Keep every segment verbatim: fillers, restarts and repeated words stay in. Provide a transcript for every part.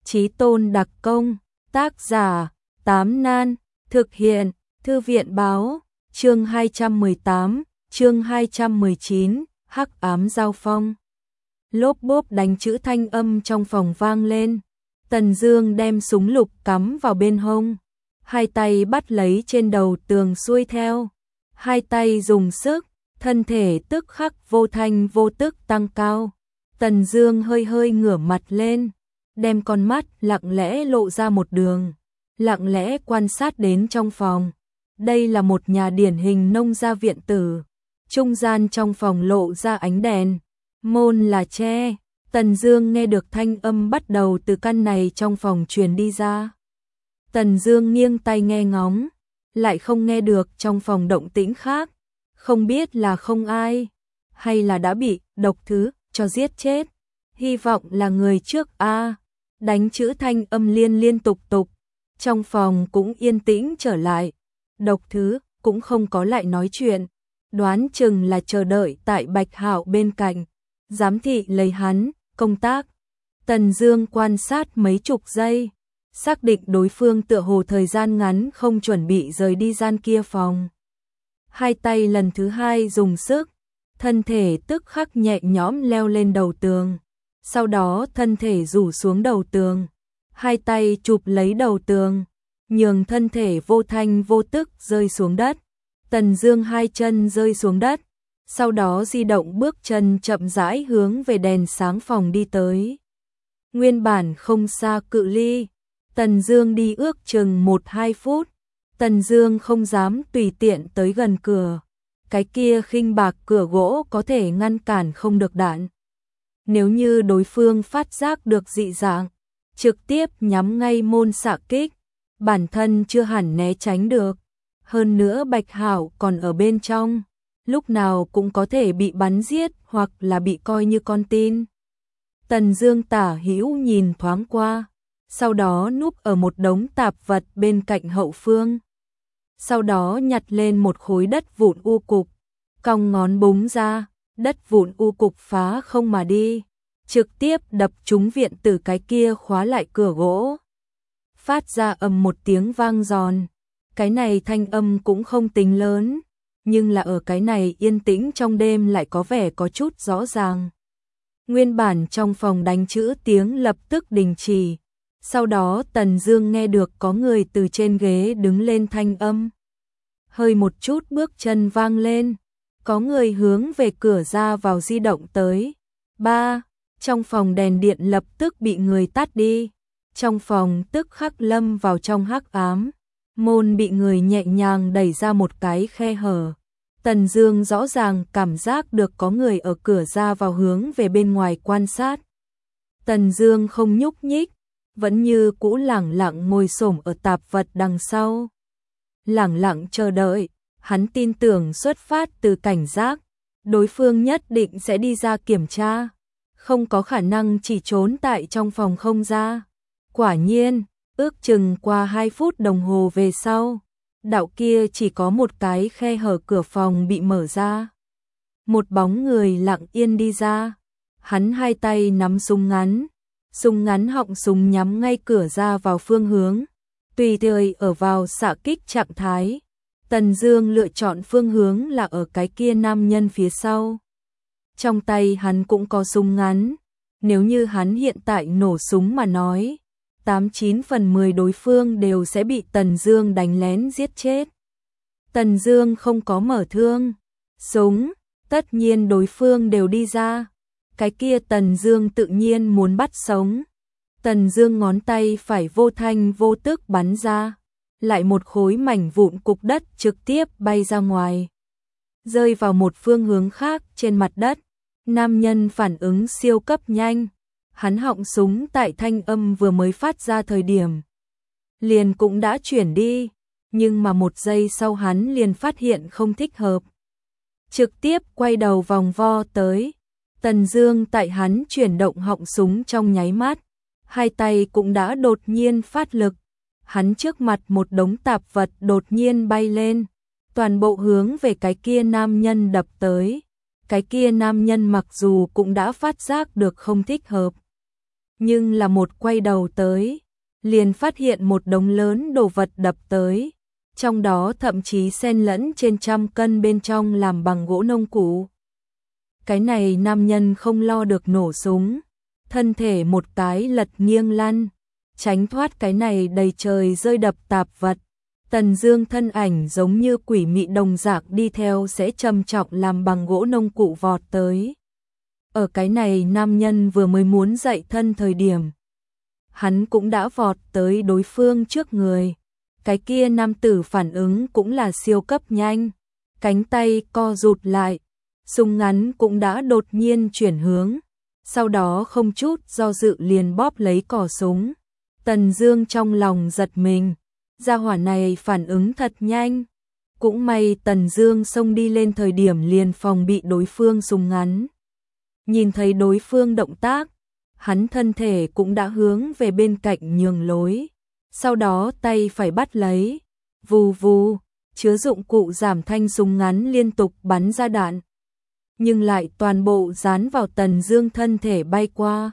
Chí tôn đặc công, tác giả, Tám Nan, thực hiện, Thư viện báo, chương hai trăm mười tám, chương hai trăm mười chín, hắc ám giao phong. Lốp bốp đánh chữ thanh âm trong phòng vang lên, Tần Dương đem súng lục cắm vào bên hông, hai tay bắt lấy trên đầu tường xuôi theo, hai tay dùng sức, thân thể tức khắc vô thanh vô tức tăng cao. Tần Dương hơi hơi ngửa mặt lên, đem con mắt lặng lẽ lộ ra một đường, lặng lẽ quan sát đến trong phòng. Đây là một nhà điển hình nông gia viện tử, trung gian trong phòng lộ ra ánh đèn, môn là tre. Tần Dương nghe được thanh âm bắt đầu từ căn này trong phòng truyền đi ra. Tần Dương nghiêng tai nghe ngóng, lại không nghe được trong phòng động tĩnh khác, không biết là không ai, hay là đã bị độc thứ cho giết chết. Hy vọng là người trước a. Đánh chữ thanh âm liên liên tục tục, trong phòng cũng yên tĩnh trở lại. Độc thứ cũng không có lại nói chuyện, đoán chừng là chờ đợi tại Bạch Hạo bên cạnh, giám thị lấy hắn công tác. Tần Dương quan sát mấy chục giây, xác định đối phương tựa hồ thời gian ngắn không chuẩn bị rời đi gian kia phòng. Hai tay lần thứ hai dùng sức, thân thể tức khắc nhẹ nhõm leo lên đầu tường, sau đó thân thể rủ xuống đầu tường, hai tay chụp lấy đầu tường, nhường thân thể vô thanh vô tức rơi xuống đất. Tần Dương hai chân rơi xuống đất, sau đó di động bước chân chậm rãi hướng về đèn sáng phòng đi tới. Nguyên bản không xa cự ly, Tần Dương đi ước chừng một hai phút, Tần Dương không dám tùy tiện tới gần cửa. Cái kia khinh bạc cửa gỗ có thể ngăn cản không được đạn. Nếu như đối phương phát giác được dị dạng, trực tiếp nhắm ngay môn xạ kích, bản thân chưa hẳn né tránh được. Hơn nữa Bạch Hạo còn ở bên trong, lúc nào cũng có thể bị bắn giết hoặc là bị coi như con tin. Tần Dương tả hữu nhìn thoáng qua, sau đó núp ở một đống tạp vật bên cạnh hậu phương. Sau đó nhặt lên một khối đất vụn u cục, cong ngón búng ra, đất vụn u cục phá không mà đi, trực tiếp đập trúng viện tử cái kia khóa lại cửa gỗ. Phát ra ầm một tiếng vang giòn, cái này thanh âm cũng không tính lớn, nhưng là ở cái này yên tĩnh trong đêm lại có vẻ có chút rõ ràng. Nguyên bản trong phòng đánh chữ tiếng lập tức đình chỉ, sau đó Tần Dương nghe được có người từ trên ghế đứng lên thanh âm. Hơi một chút bước chân vang lên, có người hướng về cửa ra vào di động tới. Ba, trong phòng đèn điện lập tức bị người tắt đi, trong phòng tức khắc lâm vào trong hắc ám, môn bị người nhẹ nhàng đẩy ra một cái khe hở. Tần Dương rõ ràng cảm giác được có người ở cửa ra vào hướng về bên ngoài quan sát. Tần Dương không nhúc nhích, vẫn như cũ lẳng lặng ngồi xổm ở tạp vật đằng sau. Lẳng lặng chờ đợi, hắn tin tưởng xuất phát từ cảnh giác, đối phương nhất định sẽ đi ra kiểm tra, không có khả năng chỉ trốn tại trong phòng không ra. Quả nhiên, ước chừng qua hai phút đồng hồ về sau, đạo kia chỉ có một cái khe hở cửa phòng bị mở ra. Một bóng người lặng yên đi ra, hắn hai tay nắm súng ngắn, súng ngắn họng súng nhắm ngay cửa ra vào phương hướng, tùy thời ở vào xạ kích trạng thái. Tần Dương lựa chọn phương hướng là ở cái kia nam nhân phía sau. Trong tay hắn cũng có súng ngắn, nếu như hắn hiện tại nổ súng mà nói, tám chín phần mười đối phương đều sẽ bị Tần Dương đánh lén giết chết. Tần Dương không có mở thương, súng, tất nhiên đối phương đều đi ra. Cái kia Tần Dương tự nhiên muốn bắt sống. Tần Dương ngón tay phải vô thanh vô tức bắn ra, lại một khối mảnh vụn cục đất trực tiếp bay ra ngoài, rơi vào một phương hướng khác trên mặt đất. Nam nhân phản ứng siêu cấp nhanh, hắn họng súng tại thanh âm vừa mới phát ra thời điểm liền cũng đã chuyển đi, nhưng mà một giây sau hắn liền phát hiện không thích hợp, trực tiếp quay đầu vòng vo tới. Tần Dương tại hắn chuyển động họng súng trong nháy mắt, hai tay cũng đã đột nhiên phát lực, hắn trước mặt một đống tạp vật đột nhiên bay lên, toàn bộ hướng về cái kia nam nhân đập tới. Cái kia nam nhân mặc dù cũng đã phát giác được không thích hợp, Nhưng là một quay đầu tới, liền phát hiện một đống lớn đồ vật đập tới, trong đó thậm chí xen lẫn trên trăm cân bên trong làm bằng gỗ nông cụ. Cái này nam nhân không lo được nổ súng, thân thể một cái lật nghiêng lăn, tránh thoát cái này đầy trời rơi đập tạp vật. Tần Dương thân ảnh giống như quỷ mị đồng dạng đi theo sẽ trầm trọng làm bằng gỗ nông cụ vọt tới. Ở cái này nam nhân vừa mới muốn dậy thân thời điểm, hắn cũng đã vọt tới đối phương trước người. Cái kia nam tử phản ứng cũng là siêu cấp nhanh, cánh tay co rụt lại, súng ngắn cũng đã đột nhiên chuyển hướng, sau đó không chút do dự liền bóp lấy cò súng. Tần Dương trong lòng giật mình, gia hỏa này phản ứng thật nhanh. Cũng may Tần Dương xông đi lên thời điểm liền phòng bị đối phương súng ngắn. Nhìn thấy đối phương động tác, hắn thân thể cũng đã hướng về bên cạnh nhường lối, sau đó tay phải bắt lấy, vù vù, chứa dụng cụ giảm thanh súng ngắn liên tục bắn ra đạn, nhưng lại toàn bộ dán vào Tần Dương thân thể bay qua.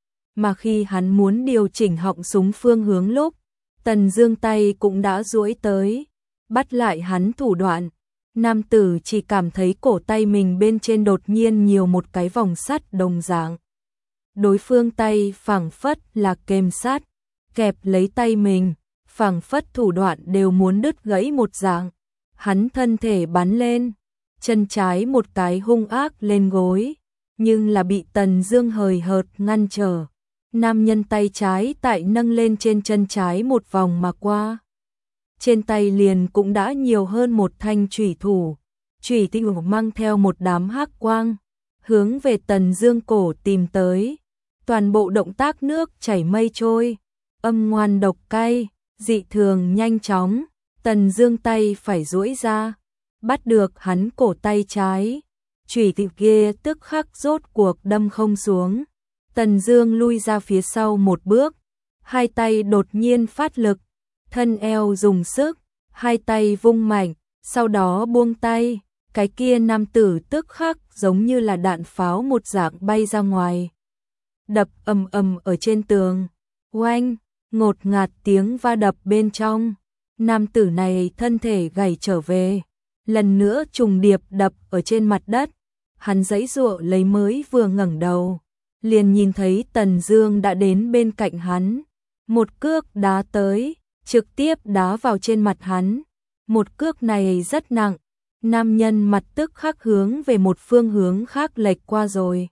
Mà khi hắn muốn điều chỉnh họng súng phương hướng lúc, Tần Dương tay cũng đã duỗi tới, bắt lại hắn thủ đoạn. Nam tử chỉ cảm thấy cổ tay mình bên trên đột nhiên nhiều một cái vòng sắt đồng dạng. Đối phương tay phảng phất là kềm sát, kẹp lấy tay mình, phảng phất thủ đoạn đều muốn đứt gãy một dạng. Hắn thân thể bắn lên, chân trái một cái hung ác lên gối, nhưng là bị Tần Dương hời hợt ngăn trở. Nam nhân tay trái tại nâng lên trên chân trái một vòng mà qua. Trên tay liền cũng đã nhiều hơn một thanh chủy thủ, chủy tinh mang theo một đám hắc quang, hướng về Tần Dương cổ tìm tới. Toàn bộ động tác nước chảy mây trôi, âm ngoan độc cay, dị thường nhanh chóng. Tần Dương tay phải duỗi ra, bắt được hắn cổ tay trái, chủy tinh kia tức khắc rốt cuộc đâm không xuống. Tần Dương lui ra phía sau một bước, hai tay đột nhiên phát lực, thân eo dùng sức, hai tay vung mạnh, sau đó buông tay, cái kia nam tử tức khắc giống như là đạn pháo một dạng bay ra ngoài, đập ầm ầm ở trên tường. Oanh, ngột ngạt tiếng va đập bên trong, nam tử này thân thể gãy trở về, lần nữa trùng điệp đập ở trên mặt đất. Hắn giãy giụa lấy mới vừa ngẩng đầu, liền nhìn thấy Tần Dương đã đến bên cạnh hắn, một cước đá tới, trực tiếp đá vào trên mặt hắn. Một cước này rất nặng, nam nhân mặt tức khắc hướng về một phương hướng khác lệch qua rồi.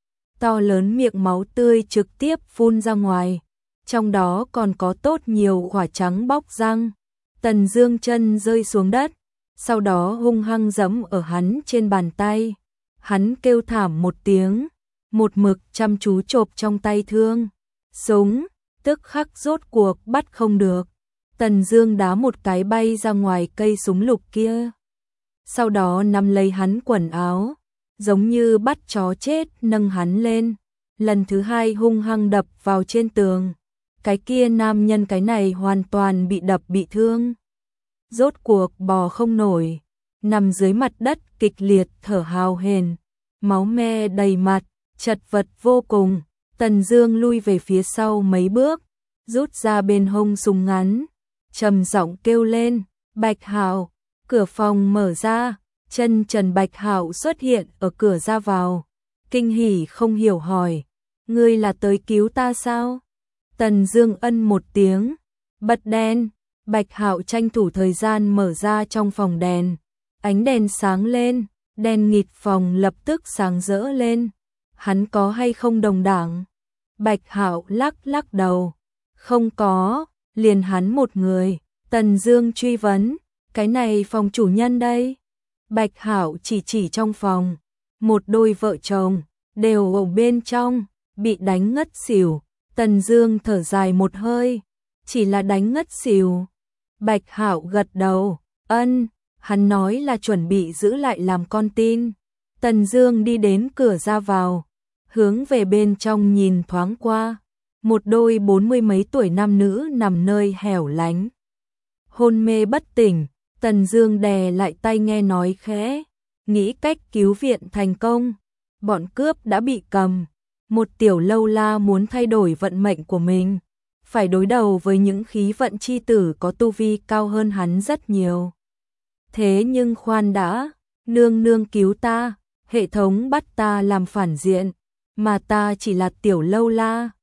To lớn miệng máu tươi trực tiếp phun ra ngoài, trong đó còn có tốt nhiều quả trắng bóc răng. Tần Dương chân rơi xuống đất, sau đó hung hăng giẫm ở hắn trên bàn tay. Hắn kêu thảm một tiếng, một mực chăm chú chộp trong tay thương. Súng, tức khắc rốt cuộc bắt không được. Tần Dương đá một cái bay ra ngoài cây súng lục kia. Sau đó nắm lấy hắn quần áo, giống như bắt chó chết nâng hắn lên. Lần thứ hai hung hăng đập vào trên tường. Cái kia nam nhân cái này hoàn toàn bị đập bị thương. Rốt cuộc bò không nổi, nằm dưới mặt đất kịch liệt thở hào hển, máu me đầy mặt, chật vật vô cùng. Tần Dương lui về phía sau mấy bước, rút ra bên hông súng ngắn, trầm giọng kêu lên, "Bạch Hạo!" Cửa phòng mở ra, chân trần Bạch Hạo xuất hiện ở cửa ra vào, kinh hỉ không hiểu hỏi, "Ngươi là tới cứu ta sao?" Tần Dương ân một tiếng, bật đèn. Bạch Hạo tranh thủ thời gian mở ra trong phòng đèn, ánh đèn sáng lên, đèn nghịt phòng lập tức sáng rỡ lên. Hắn có hay không đồng đảng? Bạch Hạo lắc lắc đầu, không có, liền hắn một người. Tần Dương truy vấn, cái này phòng chủ nhân đây? Bạch Hạo chỉ chỉ trong phòng, một đôi vợ chồng đều ở bên trong, bị đánh ngất xỉu. Tần Dương thở dài một hơi, chỉ là đánh ngất xỉu. Bạch Hạo gật đầu, ân, hắn nói là chuẩn bị giữ lại làm con tin. Tần Dương đi đến cửa ra vào, hướng về bên trong nhìn thoáng qua, một đôi bốn mươi mấy tuổi nam nữ nằm nơi hẻo lánh, hôn mê bất tỉnh. Tần Dương đè lại tay nghe nói khẽ, nghĩ cách cứu viện thành công, bọn cướp đã bị cầm, Một tiểu lâu la muốn thay đổi vận mệnh của mình, phải đối đầu với những khí vận chi tử có tu vi cao hơn hắn rất nhiều. Thế nhưng khoan đã, nương nương cứu ta, hệ thống bắt ta làm phản diện, mà ta chỉ là tiểu lâu la,